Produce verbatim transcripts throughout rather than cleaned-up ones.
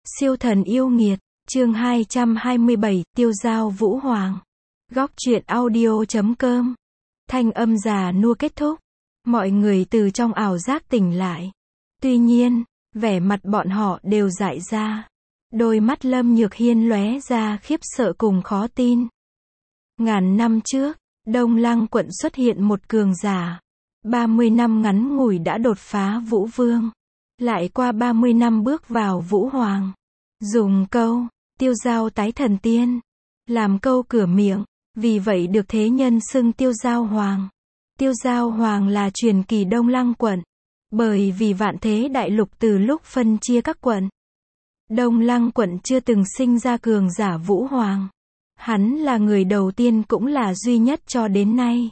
Siêu thần yêu nghiệt, chương hai trăm hai mươi bảy, tiêu dao Vũ Hoàng. Góc truyện audio chấm com. Thanh âm già nua kết thúc. Mọi người từ trong ảo giác tỉnh lại. Tuy nhiên, vẻ mặt bọn họ đều dại ra. Đôi mắt Lâm Nhược Hiên lóe ra khiếp sợ cùng khó tin. Ngàn năm trước, Đông Lăng quận xuất hiện một cường giả. ba mươi năm ngắn ngủi đã đột phá Vũ Vương. Lại qua ba mươi năm bước vào Vũ Hoàng. Dùng câu, tiêu dao tái thần tiên, làm câu cửa miệng, vì vậy được thế nhân xưng tiêu dao hoàng. Tiêu dao hoàng là truyền kỳ Đông Lăng quận, bởi vì vạn thế đại lục từ lúc phân chia các quận. Đông Lăng quận chưa từng sinh ra cường giả Vũ Hoàng. Hắn là người đầu tiên cũng là duy nhất cho đến nay.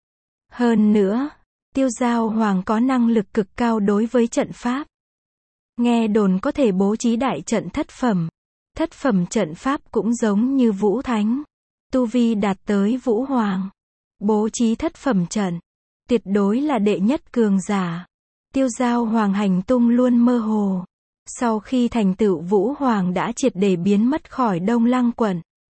Hơn nữa, tiêu dao hoàng có năng lực cực cao đối với trận pháp. Nghe đồn có thể bố trí đại trận thất phẩm. Thất phẩm trận pháp cũng giống như Vũ Thánh. Tu vi đạt tới Vũ Hoàng. Bố trí thất phẩm trận. Tuyệt đối là đệ nhất cường giả. Tiêu dao hoàng hành tung luôn mơ hồ. Sau khi thành tựu Vũ Hoàng đã triệt để biến mất khỏi Đông Lăng quận.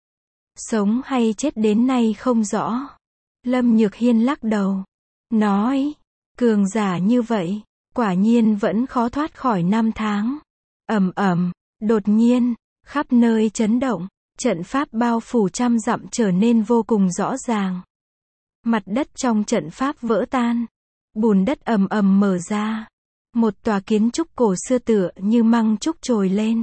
Sống hay chết đến nay không rõ. Lâm Nhược Hiên lắc đầu. Nói, cường giả như vậy, quả nhiên vẫn khó thoát khỏi năm tháng. Ầm ầm, đột nhiên, khắp nơi chấn động, trận pháp bao phủ trăm dặm trở nên vô cùng rõ ràng. Mặt đất trong trận pháp vỡ tan, bùn đất ầm ầm mở ra. Một tòa kiến trúc cổ xưa tựa như măng trúc trồi lên.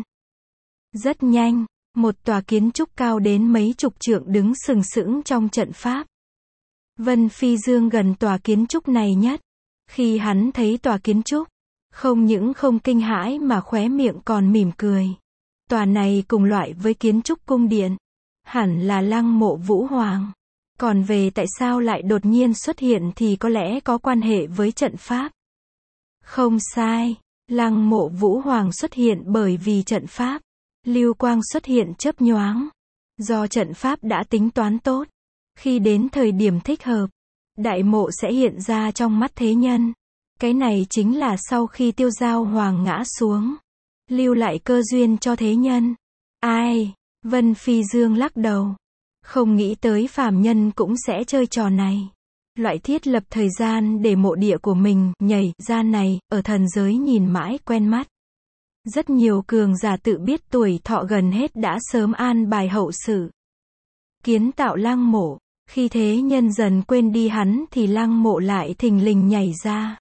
Rất nhanh, một tòa kiến trúc cao đến mấy chục trượng đứng sừng sững trong trận pháp. Vân Phi Dương gần tòa kiến trúc này nhất. Khi hắn thấy tòa kiến trúc, không những không kinh hãi mà khóe miệng còn mỉm cười. Tòa này cùng loại với kiến trúc cung điện, hẳn là lăng mộ Vũ Hoàng. Còn về tại sao lại đột nhiên xuất hiện thì có lẽ có quan hệ với trận pháp. Không sai, lăng mộ Vũ Hoàng xuất hiện bởi vì trận pháp. Lưu quang xuất hiện chớp nhoáng. Do trận pháp đã tính toán tốt. Khi đến thời điểm thích hợp, đại mộ sẽ hiện ra trong mắt thế nhân. Cái này chính là sau khi tiêu dao hoàng ngã xuống, lưu lại cơ duyên cho thế nhân. Ai? Vân Phi Dương lắc đầu. Không nghĩ tới phàm nhân cũng sẽ chơi trò này. Loại thiết lập thời gian để mộ địa của mình nhảy ra này, ở thần giới nhìn mãi quen mắt. Rất nhiều cường giả tự biết tuổi thọ gần hết đã sớm an bài hậu sự. Kiến tạo lăng mộ. Khi thế nhân dần quên đi hắn thì lăng mộ lại thình lình nhảy ra.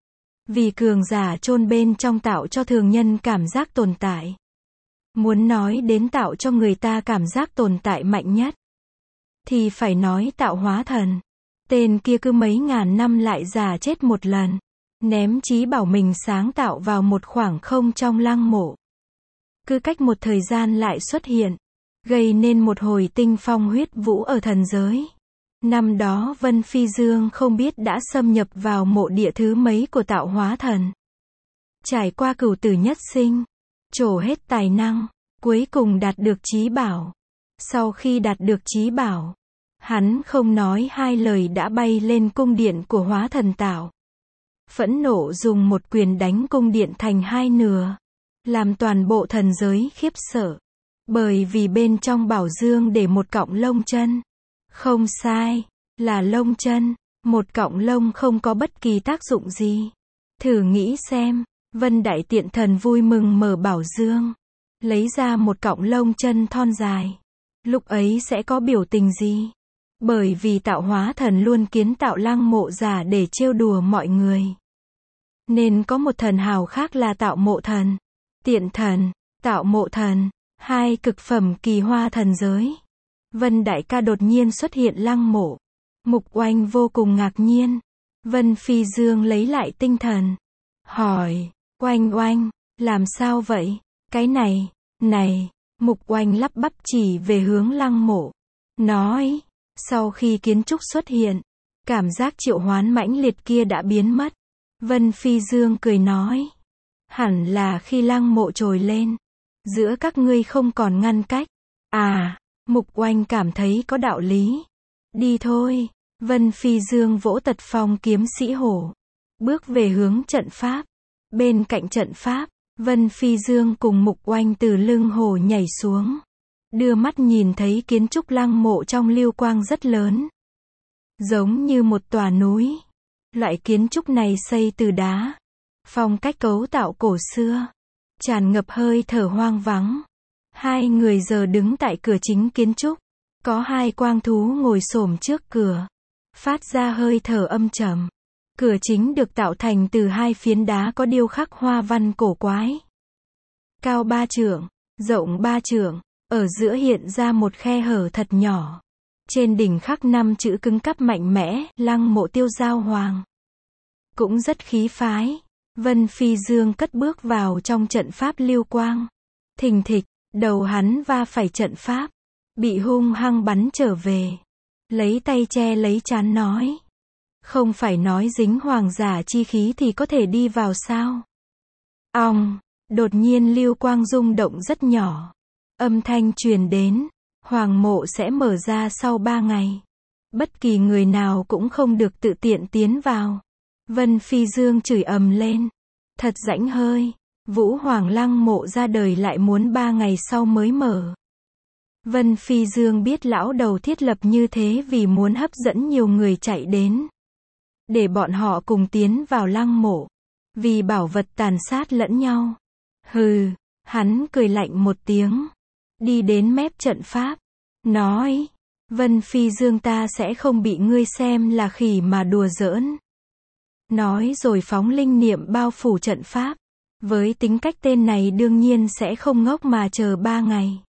Vì cường giả chôn bên trong tạo cho thường nhân cảm giác tồn tại. Muốn nói đến tạo cho người ta cảm giác tồn tại mạnh nhất, thì phải nói tạo hóa thần. Tên kia cứ mấy ngàn năm lại già chết một lần. Ném trí bảo mình sáng tạo vào một khoảng không trong lăng mộ. Cứ cách một thời gian lại xuất hiện. Gây nên một hồi tinh phong huyết vũ ở thần giới. Năm đó Vân Phi Dương không biết đã xâm nhập vào mộ địa thứ mấy của tạo hóa thần. Trải qua cửu tử nhất sinh, trổ hết tài năng, cuối cùng đạt được trí bảo. Sau khi đạt được trí bảo, hắn không nói hai lời đã bay lên cung điện của hóa thần tạo. Phẫn nộ dùng một quyền đánh cung điện thành hai nửa, làm toàn bộ thần giới khiếp sợ. Bởi vì bên trong bảo dương để một cọng lông chân. Không sai, là lông chân. Một cọng lông không có bất kỳ tác dụng gì. Thử nghĩ xem, Vân Đại Tiện Thần vui mừng mở bảo dương, lấy ra một cọng lông chân thon dài. Lúc ấy sẽ có biểu tình gì? Bởi vì tạo hóa thần luôn kiến tạo lăng mộ giả để trêu đùa mọi người. Nên có một thần hào khác là tạo mộ thần. Tiện thần, tạo mộ thần. Hai cực phẩm kỳ hoa thần giới. Vân đại ca đột nhiên xuất hiện lăng mộ. Mục Oanh vô cùng ngạc nhiên. Vân Phi Dương lấy lại tinh thần. Hỏi, Oanh Oanh, làm sao vậy? Cái này, này, Mục Oanh lắp bắp chỉ về hướng lăng mộ. Nói, sau khi kiến trúc xuất hiện, cảm giác triệu hoán mãnh liệt kia đã biến mất. Vân Phi Dương cười nói, hẳn là khi lăng mộ trồi lên. Giữa các ngươi không còn ngăn cách. À, Mục Oanh cảm thấy có đạo lý. Đi thôi. Vân Phi Dương vỗ tật phong kiếm sĩ hổ. Bước về hướng trận pháp. Bên cạnh trận pháp, Vân Phi Dương cùng Mục Oanh từ lưng hổ nhảy xuống. Đưa mắt nhìn thấy kiến trúc lăng mộ trong lưu quang rất lớn. Giống như một tòa núi. Loại kiến trúc này xây từ đá. Phong cách cấu tạo cổ xưa. Tràn ngập hơi thở hoang vắng. Hai người giờ đứng tại cửa chính kiến trúc. Có hai quang thú ngồi xổm trước cửa. Phát ra hơi thở âm trầm. Cửa chính được tạo thành từ hai phiến đá có điêu khắc hoa văn cổ quái. Cao ba trượng, rộng ba trượng, ở giữa hiện ra một khe hở thật nhỏ. Trên đỉnh khắc năm chữ cứng cáp mạnh mẽ, lăng mộ Tiêu Giao Hoàng. Cũng rất khí phái. Vân Phi Dương cất bước vào trong trận pháp lưu quang. Thình thịch, đầu hắn va phải trận pháp. Bị hung hăng bắn trở về. Lấy tay che lấy trán nói. Không phải nói dính hoàng giả chi khí thì có thể đi vào sao? Ong, đột nhiên lưu quang rung động rất nhỏ. Âm thanh truyền đến. Hoàng mộ sẽ mở ra sau ba ngày. Bất kỳ người nào cũng không được tự tiện tiến vào. Vân Phi Dương chửi ầm lên. Thật rãnh hơi. Vũ Hoàng lăng mộ ra đời lại muốn ba ngày sau mới mở. Vân Phi Dương biết lão đầu thiết lập như thế vì muốn hấp dẫn nhiều người chạy đến. Để bọn họ cùng tiến vào lăng mộ. Vì bảo vật tàn sát lẫn nhau. Hừ, hắn cười lạnh một tiếng. Đi đến mép trận pháp. Nói, Vân Phi Dương ta sẽ không bị ngươi xem là khỉ mà đùa giỡn. Nói rồi phóng linh niệm bao phủ trận pháp. Với tính cách tên này đương nhiên sẽ không ngốc mà chờ ba ngày.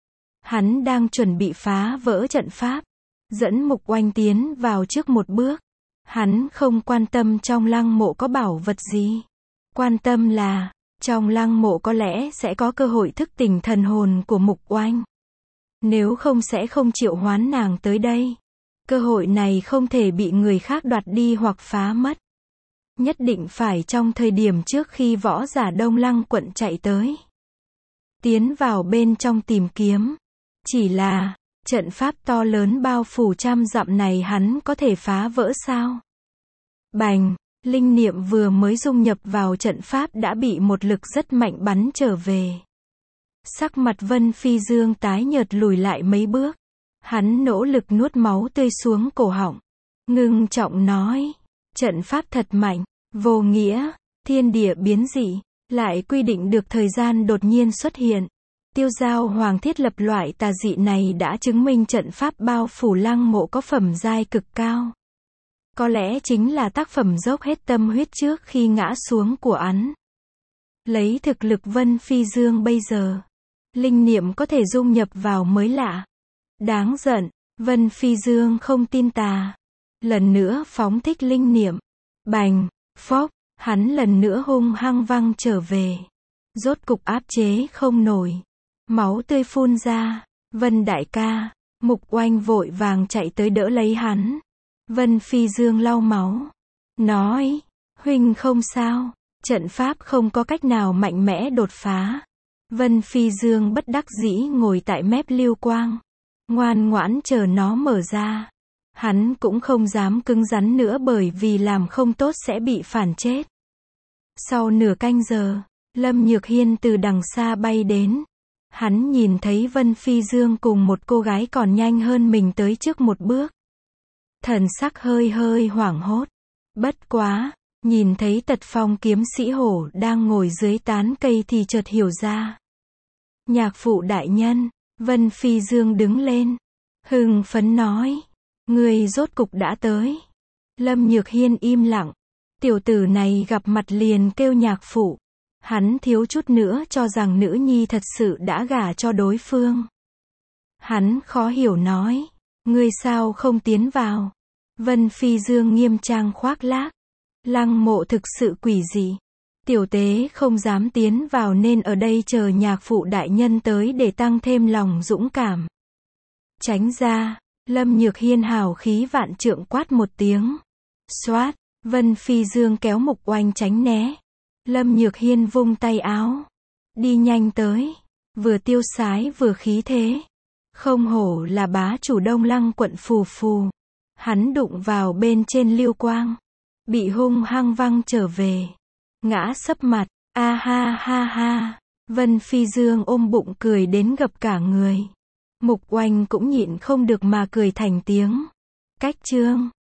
Hắn đang chuẩn bị phá vỡ trận pháp. Dẫn Mục Oanh tiến vào trước một bước. Hắn không quan tâm trong lăng mộ có bảo vật gì. Quan tâm là, trong lăng mộ có lẽ sẽ có cơ hội thức tỉnh thần hồn của Mục Oanh. Nếu không sẽ không triệu hoán nàng tới đây. Cơ hội này không thể bị người khác đoạt đi hoặc phá mất. Nhất định phải trong thời điểm trước khi võ giả Đông Lăng quận chạy tới. Tiến vào bên trong tìm kiếm. Chỉ là, trận pháp to lớn bao phủ trăm dặm này hắn có thể phá vỡ sao? Bành, linh niệm vừa mới dung nhập vào trận pháp đã bị một lực rất mạnh bắn trở về. Sắc mặt Vân Phi Dương tái nhợt lùi lại mấy bước. Hắn nỗ lực nuốt máu tươi xuống cổ họng. Ngưng trọng nói, trận pháp thật mạnh, vô nghĩa, thiên địa biến dị, lại quy định được thời gian đột nhiên xuất hiện. Tiêu Giao Hoàng thiết lập loại tà dị này đã chứng minh trận pháp bao phủ lăng mộ có phẩm giai cực cao. Có lẽ chính là tác phẩm dốc hết tâm huyết trước khi ngã xuống của hắn. Lấy thực lực Vân Phi Dương bây giờ, linh niệm có thể dung nhập vào mới lạ. Đáng giận, Vân Phi Dương không tin tà. Lần nữa phóng thích linh niệm. Bành, phốc, hắn lần nữa hung hăng văng trở về. Rốt cục áp chế không nổi. Máu tươi phun ra. Vân đại ca, Mục Oanh vội vàng chạy tới đỡ lấy hắn. Vân Phi Dương lau máu. Nói, huynh không sao. Trận pháp không có cách nào mạnh mẽ đột phá. Vân Phi Dương bất đắc dĩ ngồi tại mép lưu quang. Ngoan ngoãn chờ nó mở ra. Hắn cũng không dám cứng rắn nữa bởi vì làm không tốt sẽ bị phản chết. Sau nửa canh giờ, Lâm Nhược Hiên từ đằng xa bay đến. Hắn nhìn thấy Vân Phi Dương cùng một cô gái còn nhanh hơn mình tới trước một bước. Thần sắc hơi hơi hoảng hốt. Bất quá, nhìn thấy Tật Phong kiếm sĩ hổ đang ngồi dưới tán cây thì chợt hiểu ra. Nhạc phụ đại nhân, Vân Phi Dương đứng lên. Hưng phấn nói. Người rốt cục đã tới. Lâm Nhược Hiên im lặng. Tiểu tử này gặp mặt liền kêu nhạc phụ. Hắn thiếu chút nữa cho rằng nữ nhi thật sự đã gả cho đối phương. Hắn khó hiểu nói. Ngươi sao không tiến vào? Vân Phi Dương nghiêm trang khoác lác. Lăng mộ thực sự quỷ dị. Tiểu tế không dám tiến vào nên ở đây chờ nhạc phụ đại nhân tới để tăng thêm lòng dũng cảm. Tránh ra. Lâm Nhược Hiên hào khí vạn trượng quát một tiếng. Xoát. Vân Phi Dương kéo Mục Oanh tránh né. Lâm Nhược Hiên vung tay áo. Đi nhanh tới. Vừa tiêu sái vừa khí thế. Không hổ là bá chủ Đông Lăng quận phù phù. Hắn đụng vào bên trên lưu quang. Bị hung hăng văng trở về. Ngã sấp mặt. A ha ha ha. Vân Phi Dương ôm bụng cười đến gập cả người. Mục Oanh cũng nhịn không được mà cười thành tiếng. Cách chương